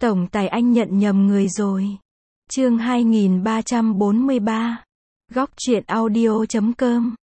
Tổng tài anh nhận nhầm người rồi. Chương 2343. Góc truyện audio.com.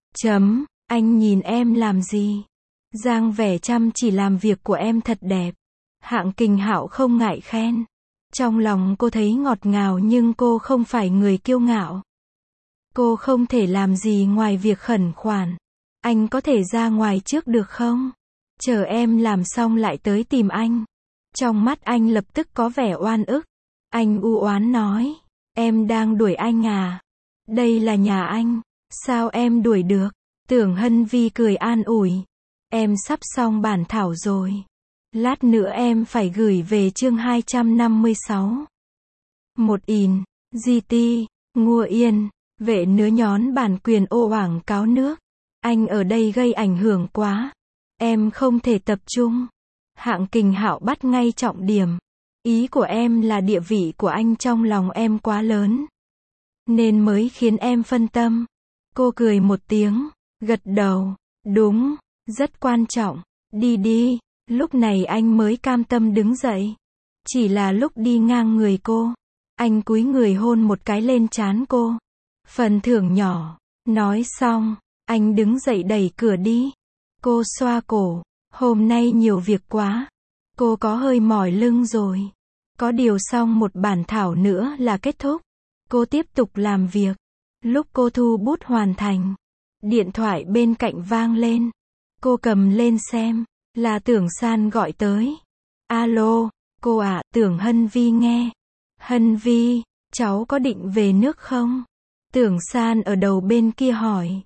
Anh nhìn em làm gì? Dáng vẻ chăm chỉ làm việc của em thật đẹp. Hạng Kình Hạo không ngại khen. Trong lòng cô thấy ngọt ngào nhưng cô không phải người kiêu ngạo. Cô không thể làm gì ngoài việc khẩn khoản. Anh có thể ra ngoài trước được không? Chờ em làm xong lại tới tìm anh. Trong mắt anh lập tức có vẻ oan ức. Anh u oán nói. Em đang đuổi anh à? Đây là nhà anh. Sao em đuổi được? Tưởng Hân Vi cười an ủi. Em sắp xong bản thảo rồi. Lát nữa em phải gửi về chương 256. Một in, GT, Ngua Yên, vệ nứa nhón bản quyền ô oảng cáo nước. Anh ở đây gây ảnh hưởng quá. Em không thể tập trung. Hạng Kình Hạo bắt ngay trọng điểm. Ý của em là địa vị của anh trong lòng em quá lớn. Nên mới khiến em phân tâm. Cô cười một tiếng, gật đầu. Đúng, rất quan trọng. Đi đi. Lúc này anh mới cam tâm đứng dậy. Chỉ là lúc đi ngang người cô, anh cúi người hôn một cái lên trán cô. Phần thưởng nhỏ. Nói xong, anh đứng dậy đẩy cửa đi. Cô xoa cổ. Hôm nay nhiều việc quá. Cô có hơi mỏi lưng rồi. Có điều xong một bản thảo nữa là kết thúc. Cô tiếp tục làm việc. Lúc cô thu bút hoàn thành, điện thoại bên cạnh vang lên. Cô cầm lên xem. Là Tưởng San gọi tới. Alo, cô ạ, Tưởng Hân Vi nghe. Hân Vi, cháu có định về nước không? Tưởng San ở đầu bên kia hỏi.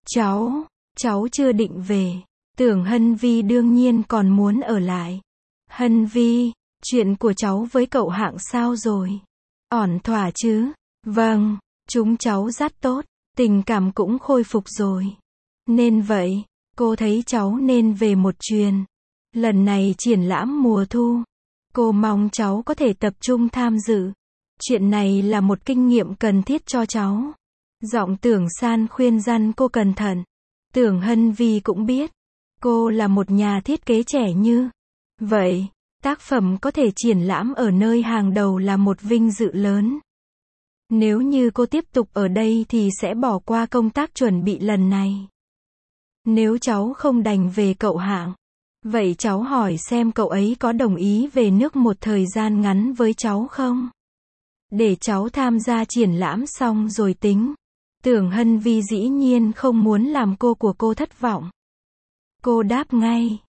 Cháu chưa định về. Tưởng Hân Vi đương nhiên còn muốn ở lại. Hân Vi, chuyện của cháu với cậu Hạng sao rồi? Ổn thỏa chứ? Vâng, chúng cháu rất tốt, tình cảm cũng khôi phục rồi. Nên vậy, cô thấy cháu nên về một chuyến. Lần này triển lãm mùa thu. Cô mong cháu có thể tập trung tham dự. Chuyện này là một kinh nghiệm cần thiết cho cháu. Giọng Tưởng San khuyên răn cô cẩn thận. Tưởng Hân Vi cũng biết. Cô là một nhà thiết kế trẻ như vậy. Tác phẩm có thể triển lãm ở nơi hàng đầu là một vinh dự lớn. Nếu như cô tiếp tục ở đây thì sẽ bỏ qua công tác chuẩn bị lần này. Nếu cháu không đành về cậu Hạng, vậy cháu hỏi xem cậu ấy có đồng ý về nước một thời gian ngắn với cháu không? Để cháu tham gia triển lãm xong rồi tính. Tưởng Hân Vi dĩ nhiên không muốn làm cô của cô thất vọng. Cô đáp ngay.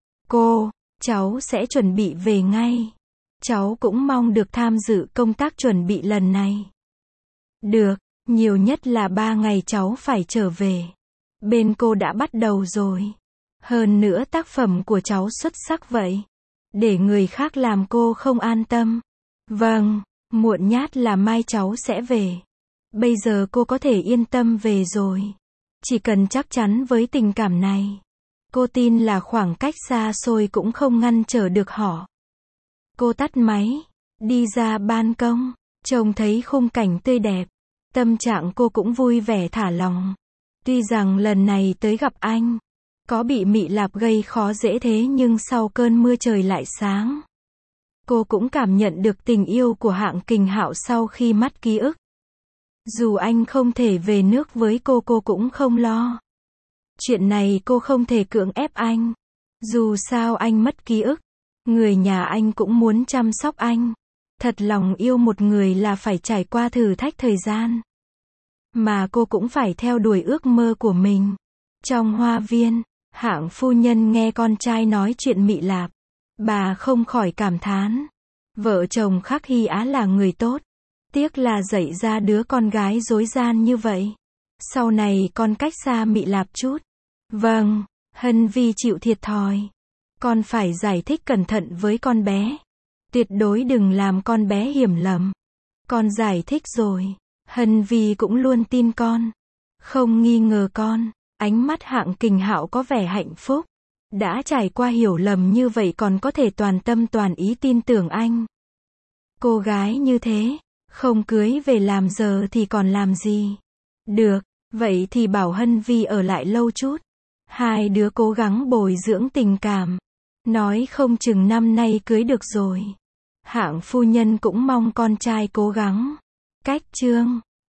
Cháu sẽ chuẩn bị về ngay. Cháu cũng mong được tham dự công tác chuẩn bị lần này. Được, nhiều nhất là 3 ngày cháu phải trở về. Bên cô đã bắt đầu rồi. Hơn nữa tác phẩm của cháu xuất sắc vậy. Để người khác làm cô không an tâm. Vâng, muộn nhát là mai cháu sẽ về. Bây giờ cô có thể yên tâm về rồi. Chỉ cần chắc chắn với tình cảm này. Cô tin là khoảng cách xa xôi cũng không ngăn trở được họ. Cô tắt máy, đi ra ban công, trông thấy khung cảnh tươi đẹp. Tâm trạng cô cũng vui vẻ thả lòng. Tuy rằng lần này tới gặp anh, có bị Mị Lạp gây khó dễ thế nhưng sau cơn mưa trời lại sáng. Cô cũng cảm nhận được tình yêu của Hạng Kình Hạo sau khi mất ký ức. Dù anh không thể về nước với cô cũng không lo. Chuyện này cô không thể cưỡng ép anh. Dù sao anh mất ký ức, người nhà anh cũng muốn chăm sóc anh. Thật lòng yêu một người là phải trải qua thử thách thời gian. Mà cô cũng phải theo đuổi ước mơ của mình. Trong hoa viên, Hạng phu nhân nghe con trai nói chuyện Mị Lạp. Bà không khỏi cảm thán. Vợ chồng Khắc Hy Á là người tốt. Tiếc là dạy ra đứa con gái dối gian như vậy. Sau này con cách xa Mị Lạp chút. Vâng, Hân Vi chịu thiệt thòi. Con phải giải thích cẩn thận với con bé. Tuyệt đối đừng làm con bé hiểu lầm. Con giải thích rồi. Hân Vi cũng luôn tin con. Không nghi ngờ con. Ánh mắt Hạng Kình Hạo có vẻ hạnh phúc. Đã trải qua hiểu lầm như vậy còn có thể toàn tâm toàn ý tin tưởng anh. Cô gái như thế, không cưới về làm giờ thì còn làm gì? Được, vậy thì bảo Hân Vi ở lại lâu chút. Hai đứa cố gắng bồi dưỡng tình cảm. Nói không chừng năm nay cưới được rồi. Hạng phu nhân cũng mong con trai cố gắng. Cách chương